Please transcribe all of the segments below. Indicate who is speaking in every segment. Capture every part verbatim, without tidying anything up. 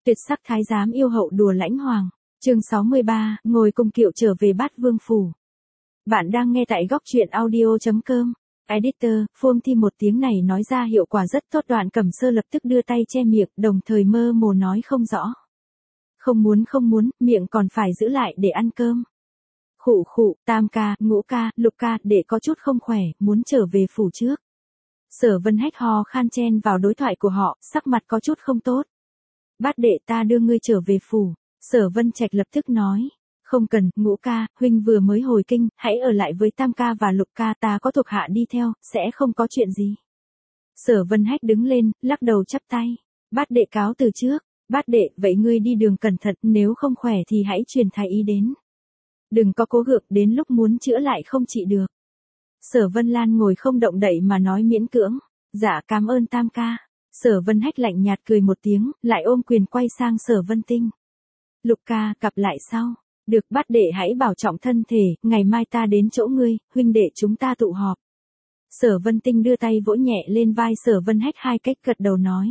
Speaker 1: Tuyệt sắc thái giám yêu hậu đùa lãnh hoàng. Chương sáu mươi ba, ngồi cùng kiệu trở về Bát Vương phủ. Bạn đang nghe tại góc truyện audio chấm com. Editor, Phương Thi một tiếng này nói ra hiệu quả rất tốt. Đoạn Cẩm Sơ lập tức đưa tay che miệng, đồng thời mơ hồ nói không rõ. Không muốn không muốn, miệng còn phải giữ lại để ăn cơm. Khụ khụ, tam ca, ngũ ca, lục ca, để có chút không khỏe, muốn trở về phủ trước. Sở Vân Hách ho khan chen vào đối thoại của họ, sắc mặt có chút không tốt. Bát đệ, ta đưa ngươi trở về phủ. Sở Vân Trạch lập tức nói. Không cần, ngũ ca, huynh vừa mới hồi kinh, hãy ở lại với tam ca và lục ca, ta có thuộc hạ đi theo, sẽ không có chuyện gì. Sở Vân Hách đứng lên, lắc đầu chắp tay. Bát đệ cáo từ trước. Bát đệ, vậy ngươi đi đường cẩn thận, nếu không khỏe thì hãy truyền thái y đến. Đừng có cố gượng, đến lúc muốn chữa lại không trị được. Sở Vân Lan ngồi không động đậy mà nói miễn cưỡng. Dạ, cảm ơn tam ca. Sở Vân Hách lạnh nhạt cười một tiếng, lại ôm quyền quay sang Sở Vân Tinh. Lục ca, gặp lại sau. Được, bát đệ hãy bảo trọng thân thể, ngày mai ta đến chỗ ngươi, huynh đệ chúng ta tụ họp. Sở Vân Tinh đưa tay vỗ nhẹ lên vai Sở Vân Hách hai cách, gật đầu nói.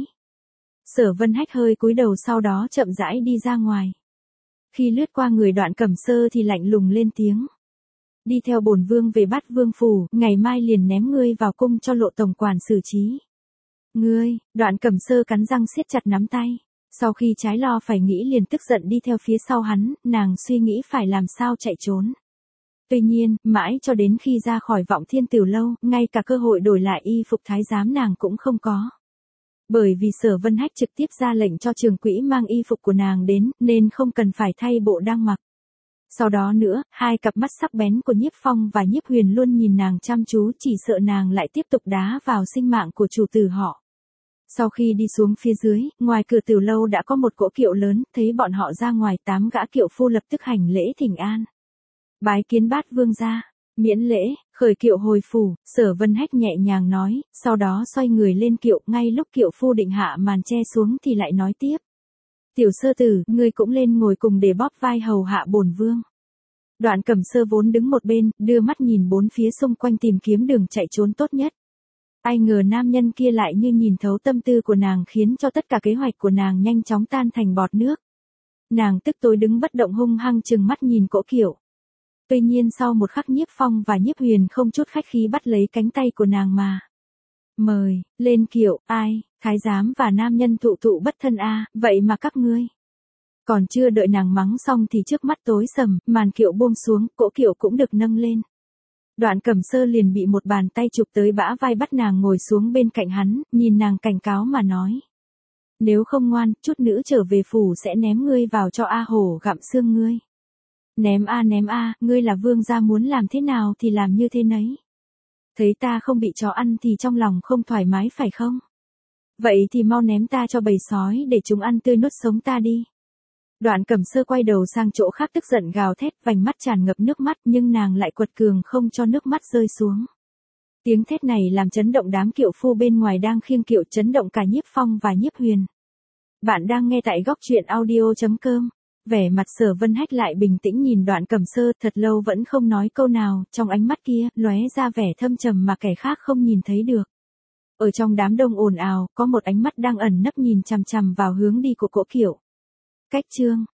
Speaker 1: Sở Vân Hách hơi cúi đầu, sau đó chậm rãi đi ra ngoài. Khi lướt qua người Đoạn Cẩm Sơ thì lạnh lùng lên tiếng. Đi theo bổn vương về Bát Vương phủ, ngày mai liền ném ngươi vào cung cho Lộ tổng quản xử trí. Ngươi, Đoạn Cẩm Sơ cắn răng siết chặt nắm tay. Sau khi trái lo phải nghĩ liền tức giận đi theo phía sau hắn, nàng suy nghĩ phải làm sao chạy trốn. Tuy nhiên, mãi cho đến khi ra khỏi Vọng Thiên Tiểu lâu, ngay cả cơ hội đổi lại y phục thái giám nàng cũng không có. Bởi vì Sở Vân Hách trực tiếp ra lệnh cho Trường Quỹ mang y phục của nàng đến, nên không cần phải thay bộ đang mặc. Sau đó nữa, hai cặp mắt sắc bén của Nhiếp Phong và Nhiếp Huyền luôn nhìn nàng chăm chú, chỉ sợ nàng lại tiếp tục đá vào sinh mạng của chủ tử họ. Sau khi đi xuống phía dưới, ngoài cửa Tiểu lâu đã có một cỗ kiệu lớn, thấy bọn họ ra ngoài, tám gã kiệu phu lập tức hành lễ thỉnh an. Bái kiến Bát Vương gia, miễn lễ, khởi kiệu hồi phủ. Sở Vân Hách nhẹ nhàng nói, sau đó xoay người lên kiệu, ngay lúc kiệu phu định hạ màn che xuống thì lại nói tiếp. Tiểu sơ tử, ngươi cũng lên ngồi cùng để bóp vai hầu hạ bổn vương. Đoạn Cẩm Sơ vốn đứng một bên, đưa mắt nhìn bốn phía xung quanh tìm kiếm đường chạy trốn tốt nhất. Ai ngờ nam nhân kia lại như nhìn thấu tâm tư của nàng, khiến cho tất cả kế hoạch của nàng nhanh chóng tan thành bọt nước. Nàng tức tối đứng bất động, hung hăng trừng mắt nhìn cỗ kiệu. Tuy nhiên sau một khắc Nhiếp Phong và Nhiếp Huyền không chút khách khí bắt lấy cánh tay của nàng mà. Mời, lên kiệu, ai, thái giám và nam nhân thụ thụ bất thân a, à, vậy mà các ngươi. Còn chưa đợi nàng mắng xong thì trước mắt tối sầm, màn kiệu buông xuống, cỗ kiệu cũng được nâng lên. Đoạn Cẩm Sơ liền bị một bàn tay chụp tới bả vai, bắt nàng ngồi xuống bên cạnh hắn, nhìn nàng cảnh cáo mà nói. Nếu không ngoan, chút nữa trở về phủ sẽ ném ngươi vào cho A Hổ gặm xương ngươi. Ném a ném a, ngươi là vương gia, muốn làm thế nào thì làm như thế nấy. Thấy ta không bị chó ăn thì trong lòng không thoải mái phải không? Vậy thì mau ném ta cho bầy sói để chúng ăn tươi nuốt sống ta đi. Đoạn Cẩm Sơ quay đầu sang chỗ khác tức giận gào thét, vành mắt tràn ngập nước mắt, nhưng nàng lại quật cường không cho nước mắt rơi xuống. Tiếng thét này làm chấn động đám kiệu phu bên ngoài đang khiêng kiệu, chấn động cả Nhiếp Phong và Nhiếp Huyền. Bạn đang nghe tại góc truyện audio chấm com. Vẻ mặt Sở Vân Hách lại bình tĩnh nhìn Đoạn Cẩm Sơ, thật lâu vẫn không nói câu nào, trong ánh mắt kia lóe ra vẻ thâm trầm mà kẻ khác không nhìn thấy được. Ở trong đám đông ồn ào, có một ánh mắt đang ẩn nấp nhìn chằm chằm vào hướng đi của cỗ kiệu. Cách chương